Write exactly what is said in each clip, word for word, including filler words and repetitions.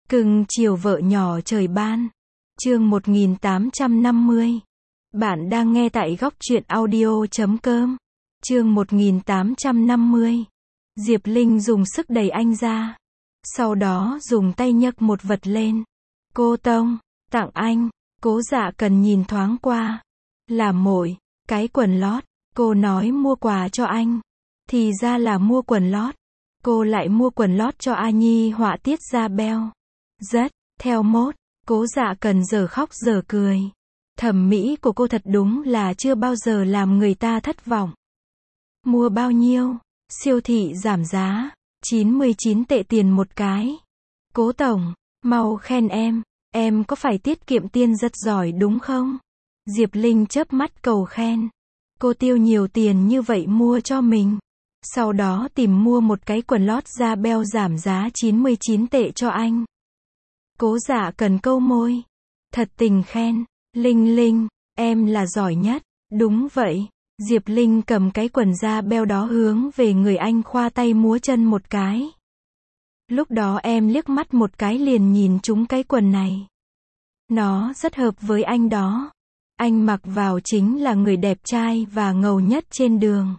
Cưng chiều vợ nhỏ trời ban. Chương một nghìn tám trăm năm mươi. Bạn đang nghe tại góc truyện audio chấm com. Chương một nghìn tám trăm năm mươi. Diệp Linh dùng sức đẩy anh ra. Sau đó dùng tay nhấc một vật lên. Cô Tông, tặng anh. Cố Dạ Cần nhìn thoáng qua. Là mỗi cái quần lót. Cô nói mua quà cho anh. Thì ra là mua quần lót. Cô lại mua quần lót cho A Nhi họa tiết da beo. Rất, theo mốt. Cố Dạ Cần giờ khóc giờ cười. Thẩm mỹ của cô thật đúng là chưa bao giờ làm người ta thất vọng. Mua bao nhiêu? Siêu thị giảm giá. chín mươi chín tệ tiền một cái. Cố tổng, mau khen em. Em có phải tiết kiệm tiền rất giỏi đúng không? Diệp Linh chớp mắt cầu khen. Cô tiêu nhiều tiền như vậy mua cho mình. Sau đó tìm mua một cái quần lót da beo giảm giá chín mươi chín tệ cho anh. Cố Dạ Cần câu môi. Thật tình khen. Linh Linh, em là giỏi nhất. Đúng vậy. Diệp Linh cầm cái quần da beo đó hướng về người anh khoa tay múa chân một cái. Lúc đó em liếc mắt một cái liền nhìn trúng cái quần này. Nó rất hợp với anh đó. Anh mặc vào chính là người đẹp trai và ngầu nhất trên đường.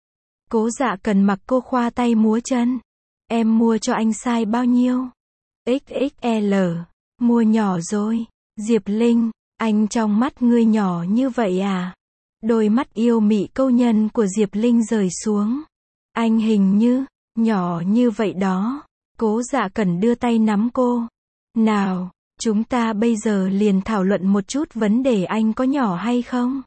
Cố Dạ Cần mặc cô khoa tay múa chân. Em mua cho anh size bao nhiêu? ích ích lờ. Mua nhỏ rồi. Diệp Linh, anh trong mắt ngươi nhỏ như vậy à? Đôi mắt yêu mị câu nhân của Diệp Linh rời xuống. Anh hình như, nhỏ như vậy đó. Cố Dạ Cần đưa tay nắm cô. Nào, chúng ta bây giờ liền thảo luận một chút vấn đề anh có nhỏ hay không?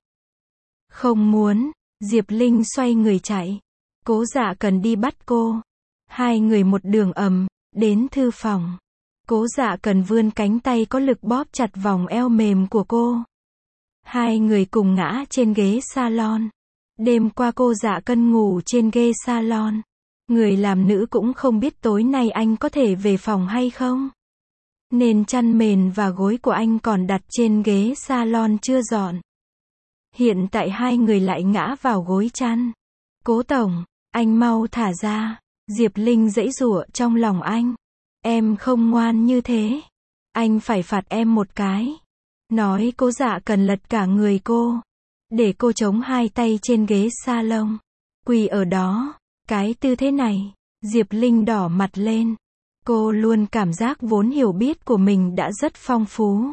Không muốn. Diệp Linh xoay người chạy. Cố Dạ Cần đi bắt cô. Hai người một đường ầm, đến thư phòng. Cố Dạ Cần vươn cánh tay có lực bóp chặt vòng eo mềm của cô. Hai người cùng ngã trên ghế salon. Đêm qua cô Dạ Cần ngủ trên ghế salon. Người làm nữ cũng không biết tối nay anh có thể về phòng hay không. Nên chăn mền và gối của anh còn đặt trên ghế salon chưa dọn. Hiện tại hai người lại ngã vào gối chăn. Cố tổng, anh mau thả ra. Diệp Linh giãy giụa trong lòng anh. Em không ngoan như thế. Anh phải phạt em một cái. Nói Cố Dạ Cần lật cả người cô. Để cô chống hai tay trên ghế salon. Quỳ ở đó. Cái tư thế này. Diệp Linh đỏ mặt lên. Cô luôn cảm giác vốn hiểu biết của mình đã rất phong phú.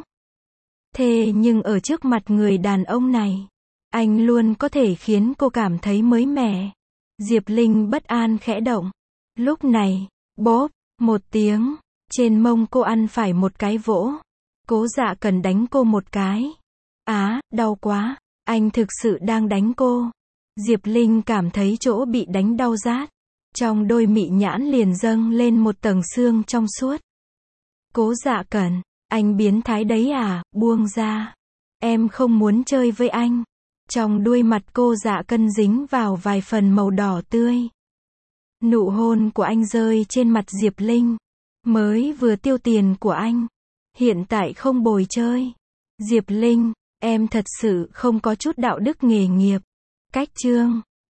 Thế nhưng ở trước mặt người đàn ông này, anh luôn có thể khiến cô cảm thấy mới mẻ. Diệp Linh bất an khẽ động. Lúc này, bốp, một tiếng, trên mông cô ăn phải một cái vỗ. Cố Dạ Cần đánh cô một cái. Á, đau quá, anh thực sự đang đánh cô. Diệp Linh cảm thấy chỗ bị đánh đau rát. Trong đôi mị nhãn liền dâng lên một tầng xương trong suốt. Cố Dạ Cần, anh biến thái đấy à, buông ra. Em không muốn chơi với anh. Trong đuôi mặt cô Dạ Cần dính vào vài phần màu đỏ tươi. Nụ hôn của anh rơi trên mặt Diệp Linh. Mới vừa tiêu tiền của anh. Hiện tại không bồi chơi. Diệp Linh, em thật sự không có chút đạo đức nghề nghiệp. Cách chương.